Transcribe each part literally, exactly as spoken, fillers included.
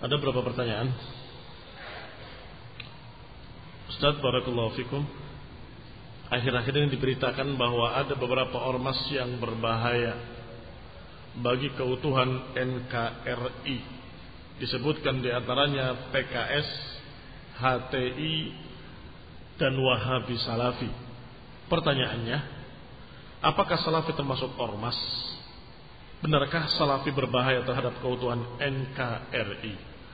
Ada berapa pertanyaan? Ustaz, barakallahu fikum. Akhir-akhir ini diberitakan bahwa ada beberapa ormas yang berbahaya bagi keutuhan N K R I. Disebutkan diantaranya P K S, H T I, dan Wahabi Salafi. Pertanyaannya, apakah Salafi termasuk ormas? Benarkah Salafi berbahaya terhadap keutuhan N K R I?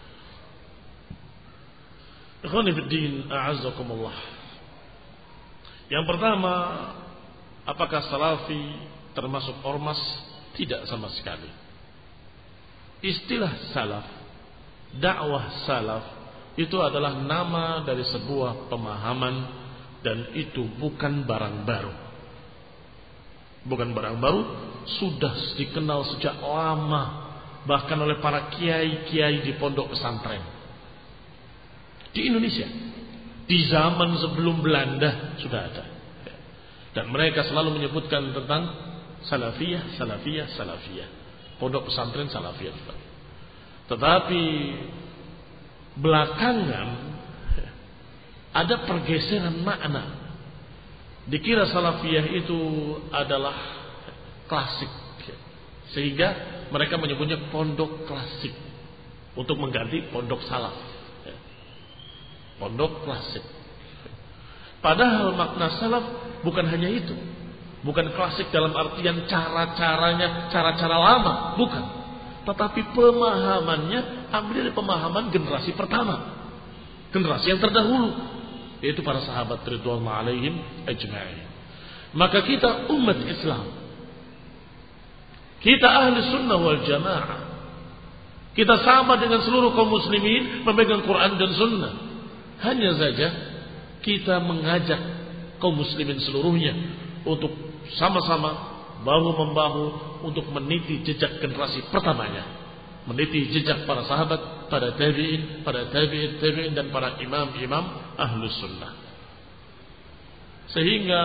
Ikhwani fiddin, a'azzakumullah. Yang pertama, apakah Salafi termasuk ormas? Tidak sama sekali. Istilah salaf, dakwah salaf, itu adalah nama dari sebuah pemahaman, dan itu bukan barang baru. Bukan barang baru, sudah dikenal sejak lama, bahkan oleh para kiai-kiai di pondok pesantren di Indonesia. Di zaman sebelum Belanda sudah ada. Dan mereka selalu menyebutkan tentang salafiyah, salafiyah, salafiyah. Pondok pesantren salafiyah. Tetapi belakangan ada pergeseran makna. Dikira salafiyah itu adalah klasik, sehingga mereka menyebutnya pondok klasik untuk mengganti pondok salaf. Pondok klasik. Padahal makna salaf bukan hanya itu. Bukan klasik dalam artian cara-caranya, cara-cara lama, bukan. Tetapi pemahamannya ambil dari pemahaman generasi pertama, generasi yang terdahulu, yaitu para sahabat ridwanullah alaihim ajma'in. Maka kita umat Islam, kita ahli sunnah wal jamaah, kita sama dengan seluruh kaum muslimin memegang Quran dan sunnah. Hanya saja kita mengajak kaum muslimin seluruhnya untuk sama-sama bahu-membahu untuk meniti jejak generasi pertamanya, meniti jejak para sahabat, para tabi'in, para tabi'in, tabi'in, dan para imam-imam ahlus sunnah. Sehingga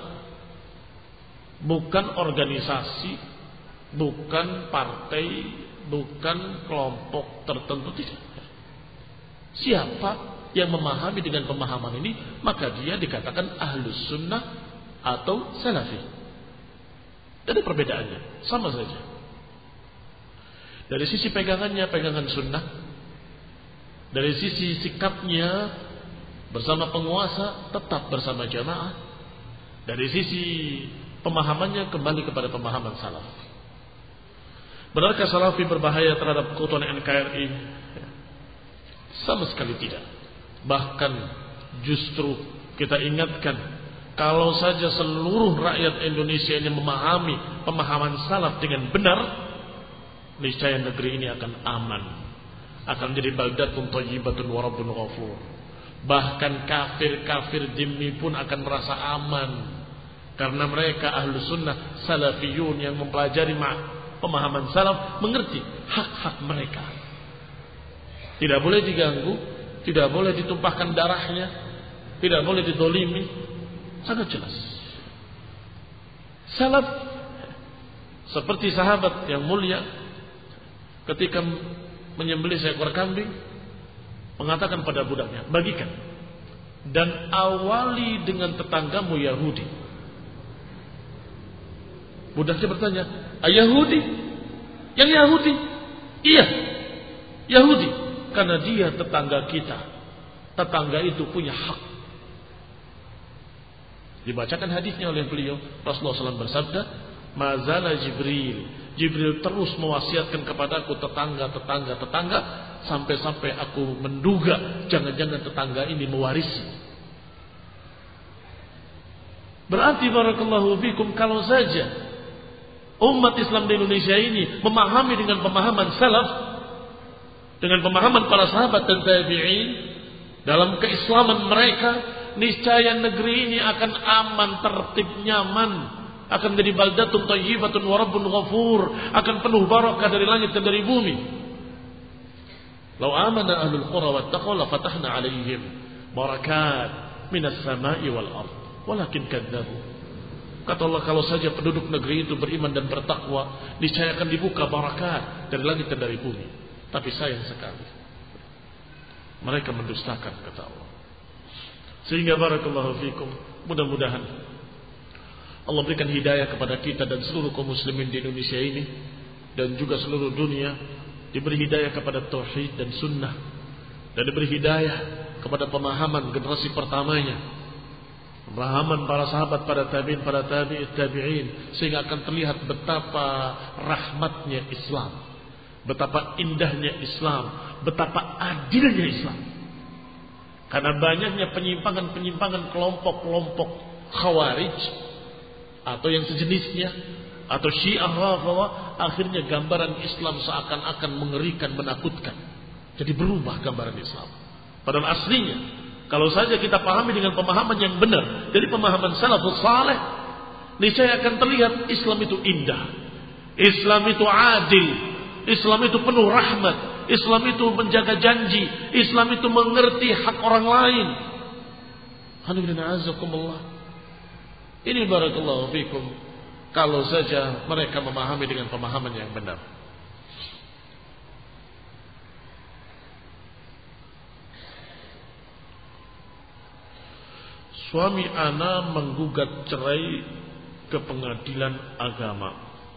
bukan organisasi, bukan partai, bukan kelompok tertentu, tidak. Siapa yang memahami dengan pemahaman ini, maka dia dikatakan ahlus sunnah atau salafi. Tidak ada perbedaannya, sama saja. Dari sisi pegangannya, pegangan sunnah. Dari sisi sikapnya bersama penguasa, tetap bersama jamaah. Dari sisi pemahamannya, kembali kepada pemahaman salaf. Benarkah salafi berbahaya terhadap keutuhan N K R I? Sama sekali tidak. Bahkan justru kita ingatkan, kalau saja seluruh rakyat Indonesia ini memahami pemahaman salaf dengan benar, niscaya negeri ini akan aman, akan menjadi baldatun thayyibatun wa rabbun ghafur. Bahkan kafir-kafir dhimmi pun akan merasa aman, karena mereka ahlu sunnah salafiyun yang mempelajari pemahaman salaf, mengerti hak-hak mereka. Tidak boleh diganggu, tidak boleh ditumpahkan darahnya, tidak boleh didolimi. Sangat jelas. Salaf seperti sahabat yang mulia ketika menyembelih seekor kambing, mengatakan pada budaknya, bagikan dan awali dengan tetanggamu Yahudi. Budaknya bertanya, ah, Yahudi? Yang Yahudi? Iya, Yahudi. Karena dia tetangga kita. Tetangga itu punya hak. Dibacakan hadisnya oleh beliau. Rasulullah shallallahu alaihi wasallam bersabda, Mazala Jibril. Jibril terus mewasiatkan kepadaku tetangga, tetangga, tetangga. Sampai-sampai aku menduga jangan-jangan tetangga ini mewarisi. Berarti barakallahu fikum, kalau saja umat Islam di Indonesia ini memahami dengan pemahaman salaf, dengan pemahaman para sahabat dan tabi'in dalam keislaman mereka, niscaya negeri ini akan aman, tertib, nyaman, akan menjadi baldatun thayyibatun wa rabbun ghafur, akan penuh barakah dari langit dan dari bumi. Lau amana ahlul qura wattaqaw la fatahna 'alaihim barakat minas sama'i wal ard walakin kadzdzabu. Kata Allah, kalau saja penduduk negeri itu beriman dan bertakwa, niscaya akan dibuka barakat dari langit dan dari bumi. Tapi sayang sekali, Mereka mendustakan kata Allah. Sehingga barakallahu fikum, mudah-mudahan Allah berikan hidayah kepada kita dan seluruh kaum muslimin di Indonesia ini dan juga seluruh dunia, diberi hidayah kepada tauhid dan sunnah, dan diberi hidayah kepada pemahaman generasi pertamanya, pemahaman para sahabat, para tabi'in, para tabi'it tabi'in, sehingga akan terlihat betapa rahmatnya Islam, betapa indahnya Islam, betapa adilnya Islam. Karena banyaknya penyimpangan-penyimpangan kelompok-kelompok Khawarij atau yang sejenisnya, atau Syiah Rafidhah, akhirnya gambaran Islam seakan-akan mengerikan, menakutkan. Jadi berubah gambaran Islam. Padahal aslinya, kalau saja kita pahami dengan pemahaman yang benar, dari pemahaman salafus saleh, niscaya akan terlihat Islam itu indah, Islam itu adil, Islam itu penuh rahmat, Islam itu menjaga janji, Islam itu mengerti hak orang lain. Ini barakallahu fikum, kalau saja mereka memahami dengan pemahaman yang benar. Suami ana menggugat cerai ke pengadilan agama.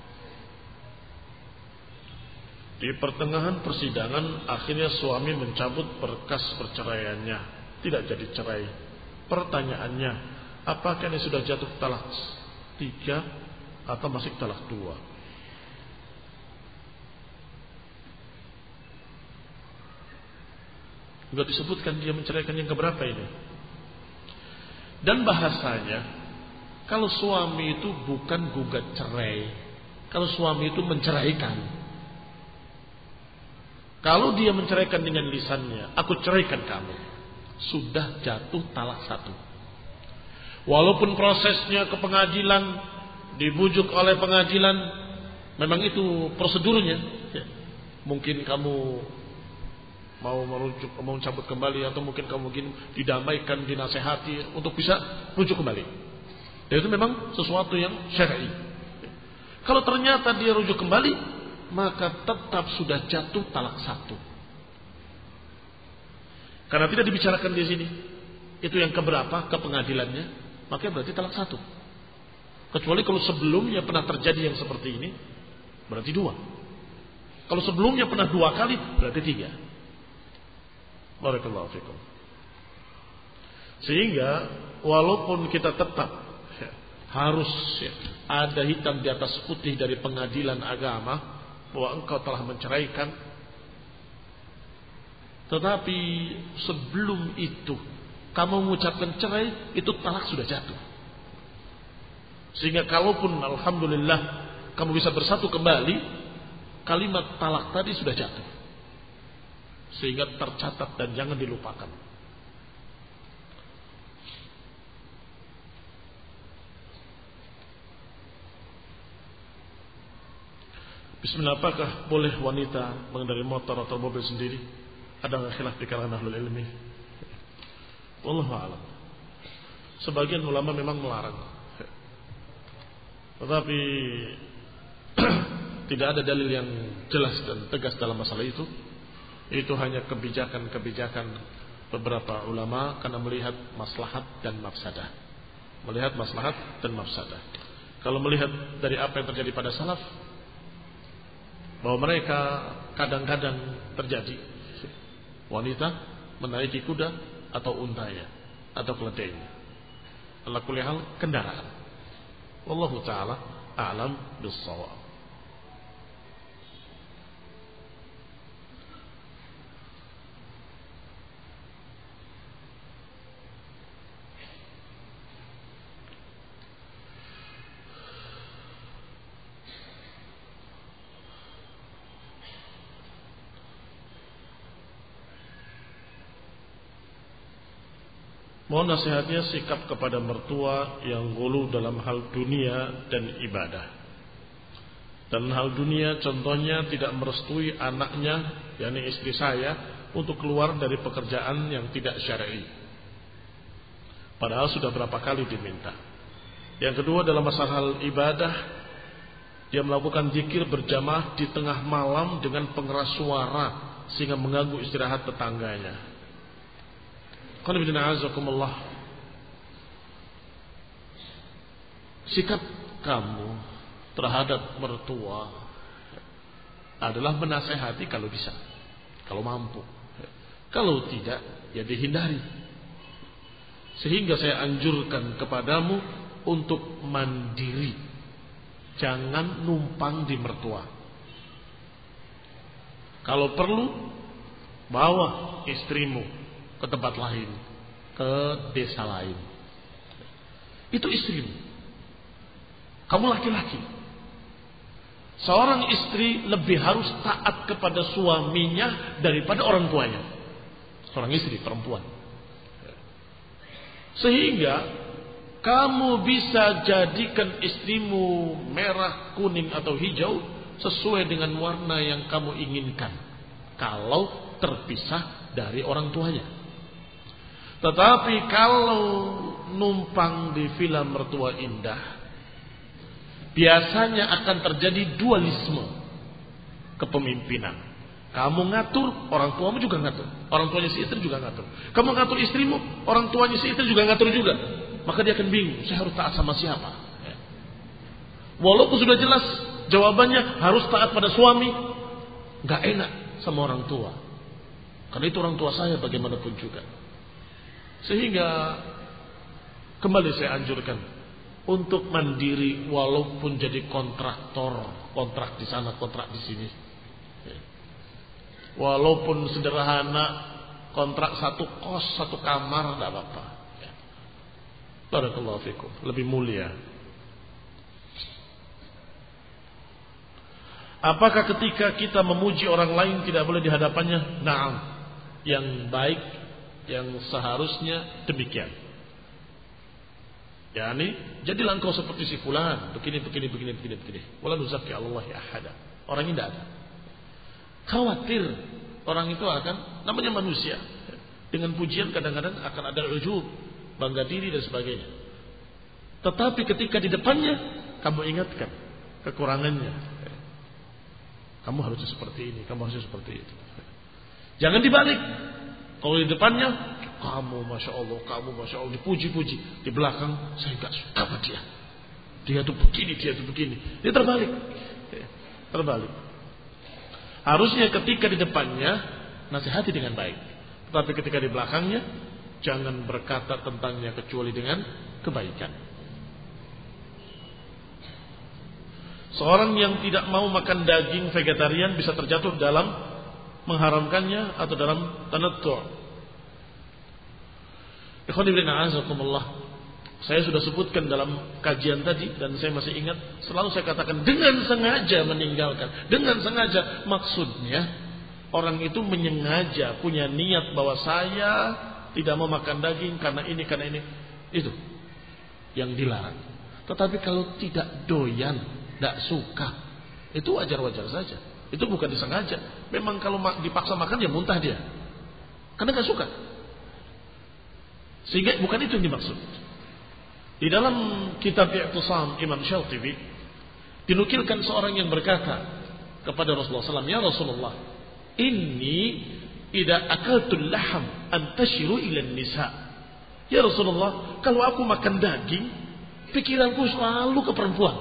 Di pertengahan persidangan akhirnya suami mencabut berkas perceraiannya, tidak jadi cerai. Pertanyaannya, apakah ini sudah jatuh talak tiga atau masih talak dua? Enggak disebutkan dia menceraikan yang keberapa ini. Dan bahasanya, kalau suami itu bukan gugat cerai, kalau suami itu menceraikan. Kalau dia menceraikan dengan lisannya, aku ceraikan kamu, sudah jatuh talak satu. Walaupun prosesnya ke pengadilan, dibujuk oleh pengadilan, memang itu prosedurnya. Ya. Mungkin kamu mau merujuk, mau mencabut kembali, atau mungkin kamu mungkin didamaikan, dinasehati untuk bisa rujuk kembali. Dan itu memang sesuatu yang syar'i. Kalau ternyata dia rujuk kembali, maka tetap sudah jatuh talak satu. Karena tidak dibicarakan di sini, itu yang keberapa ke pengadilannya, maka berarti talak satu. Kecuali kalau sebelumnya pernah terjadi yang seperti ini, berarti dua. Kalau sebelumnya pernah dua kali, berarti tiga. Barakallahu fikum. Sehingga walaupun kita tetap ya, harus ya, ada hitam di atas putih dari pengadilan agama bahwa engkau telah menceraikan, tetapi sebelum itu kamu mengucapkan cerai, itu talak sudah jatuh. Sehingga kalaupun alhamdulillah kamu bisa bersatu kembali, kalimat talak tadi sudah jatuh. Sehingga tercatat dan jangan dilupakan. Bismillah, apakah boleh wanita mengendarai motor atau mobil sendiri? Ada nggak khilaf di kalangan ahlul ilmi? Wallahu a'lam. Sebagian ulama memang melarang, tetapi tidak ada dalil yang jelas dan tegas dalam masalah itu. Itu hanya kebijakan-kebijakan beberapa ulama karena melihat maslahat dan mafsadah. Melihat maslahat dan mafsadah. Kalau melihat dari apa yang terjadi pada salaf, bahwa mereka kadang-kadang terjadi wanita menaiki kuda atau untanya atau keledainya, ala kulli hal kendaraan. Wallahu taala a'lam bis-shawab. Mohon nasihatnya sikap kepada mertua yang gulu dalam hal dunia dan ibadah. Dan hal dunia contohnya tidak merestui anaknya, yakni istri saya, untuk keluar dari pekerjaan yang tidak syar'i. Padahal sudah berapa kali diminta. Yang kedua dalam masalah hal ibadah, dia melakukan zikir berjamaah di tengah malam dengan pengeras suara sehingga mengganggu istirahat tetangganya. Sikap kamu terhadap mertua adalah menasehati kalau bisa, kalau mampu. Kalau tidak, ya dihindari. Sehingga saya anjurkan kepadamu untuk mandiri. Jangan numpang di mertua. Kalau perlu, bawa istrimu ke tempat lain, ke desa lain. Itu istrimu. Kamu laki-laki. Seorang istri lebih harus taat kepada suaminya daripada orang tuanya. Seorang istri perempuan. Sehingga kamu bisa jadikan istrimu merah, kuning atau hijau sesuai dengan warna yang kamu inginkan. Kalau terpisah dari orang tuanya. Tetapi kalau numpang di villa mertua indah, biasanya akan terjadi dualisme kepemimpinan. Kamu ngatur, orang tuamu juga ngatur. Orang tuanya si istri juga ngatur. Kamu ngatur istrimu, orang tuanya si istri juga ngatur juga. Maka dia akan bingung, saya harus taat sama siapa? Walaupun sudah jelas jawabannya harus taat pada suami, gak enak sama orang tua. Karena itu orang tua saya bagaimanapun juga. Sehingga kembali saya anjurkan untuk mandiri walaupun jadi kontraktor, kontrak di sana, kontrak di sini. Walaupun sederhana, kontrak satu kos, satu kamar, tidak apa-apa. Barakallahu fikum, lebih mulia. Apakah ketika kita memuji orang lain tidak boleh di hadapannya? Naam. Yang baik, yang seharusnya demikian. Yani, jadilah engkau seperti si fulan, begini, begini, begini, begini, begini. Wala nuzakki Allahi ahada. Orang ini tidak ada. Khawatir orang itu akan, namanya manusia, dengan pujian kadang-kadang akan ada ujub, bangga diri dan sebagainya. Tetapi ketika di depannya kamu ingatkan kekurangannya, kamu harusnya seperti ini, kamu harusnya seperti itu. Jangan dibalik. Kalau di depannya kamu masya Allah, kamu masya Allah, dipuji-puji. Di belakang saya nggak suka sama dia. Dia tuh begini, dia tuh begini. Dia terbalik, terbalik. Harusnya ketika di depannya nasihati dengan baik, tetapi ketika di belakangnya jangan berkata tentangnya kecuali dengan kebaikan. Seorang yang tidak mau makan daging vegetarian bisa terjatuh dalam mengharamkannya atau dalam tanattu'. Ikhwani fillah, azakumullah. Saya sudah sebutkan dalam kajian tadi dan saya masih ingat, selalu saya katakan dengan sengaja meninggalkan, dengan sengaja, maksudnya orang itu menyengaja punya niat bahwa saya tidak mau makan daging karena ini, karena ini, itu yang dilarang. Tetapi kalau tidak doyan, tidak suka, itu wajar-wajar saja. Itu bukan disengaja. Memang kalau dipaksa makan ya muntah dia, karena nggak suka. Sehingga bukan itu yang dimaksud. Di dalam kitab I'tisam Imam Syatibi dinukilkan seorang yang berkata kepada Rasulullah sallallahu alaihi wasallam, "Ya Rasulullah, inni idza akaltul laham antashiru ila nisa." Ya Rasulullah, kalau aku makan daging, pikiranku selalu ke perempuan.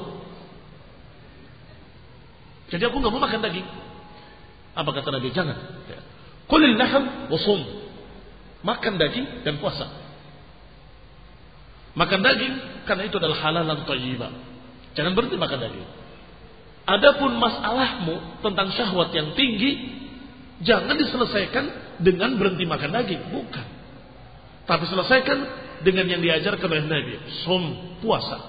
Jadi aku enggak mau makan daging. Apa kata Nabi? Jangan. Qulil laham wa shum. Makan daging dan puasa. Makan daging karena itu adalah halal dan thayyibah. Jangan berhenti makan daging. Adapun masalahmu tentang syahwat yang tinggi, jangan diselesaikan dengan berhenti makan daging, bukan. Tapi selesaikan dengan yang diajarkan oleh Nabi, shum, puasa.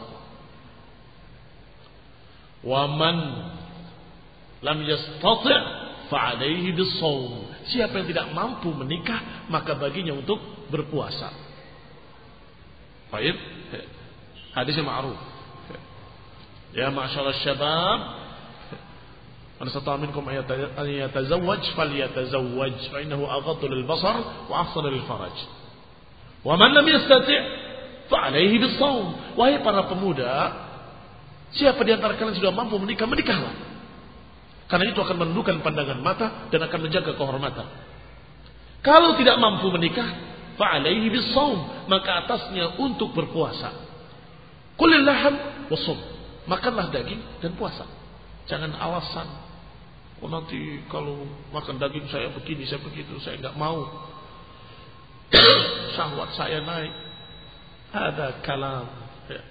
Wa man lam yastati' fa 'alaihi bis-shaum. Siapa yang tidak mampu menikah, maka baginya untuk berpuasa. Baik, hadisnya ma'ruf. Ya ma'syarul syabab, man istata'a minkum an yatazawwaj falyatazawwaj fa innahu aghaddu lil-basar wa ahsanu lil-faraj. Wa man lam yastati' fa 'alaihi bis-shaum. Wahai para pemuda, siapa di antara kalian sudah mampu menikah, menikahlah. Karena itu akan menundukkan pandangan mata dan akan menjaga kehormatan. Kalau tidak mampu menikah, fa'alaihi bis-shaum, maka atasnya untuk berpuasa. Kulil laham wasum, makanlah daging dan puasa. Jangan alasan, oh nanti kalau makan daging saya begini, saya begitu, saya enggak mau. Syahwat saya naik. Ada kalam. Ya.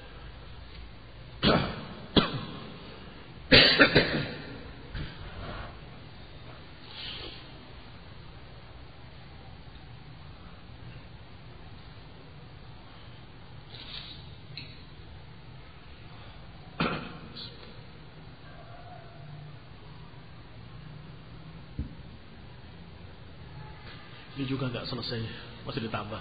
Ini juga nggak selesai, masih ditambah.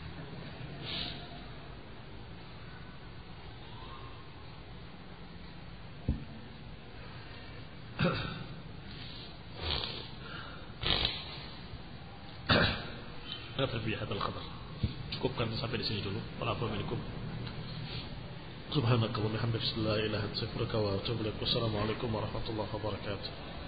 Nabi hadal khabar. Cukupkan sampai di sini dulu. Assalamualaikum. Subhanakallahumma wa bihamdika, la ilaha illa anta, astaghfiruka wa atubu ilaik. Wassalamualaikum warahmatullahi wabarakatuh.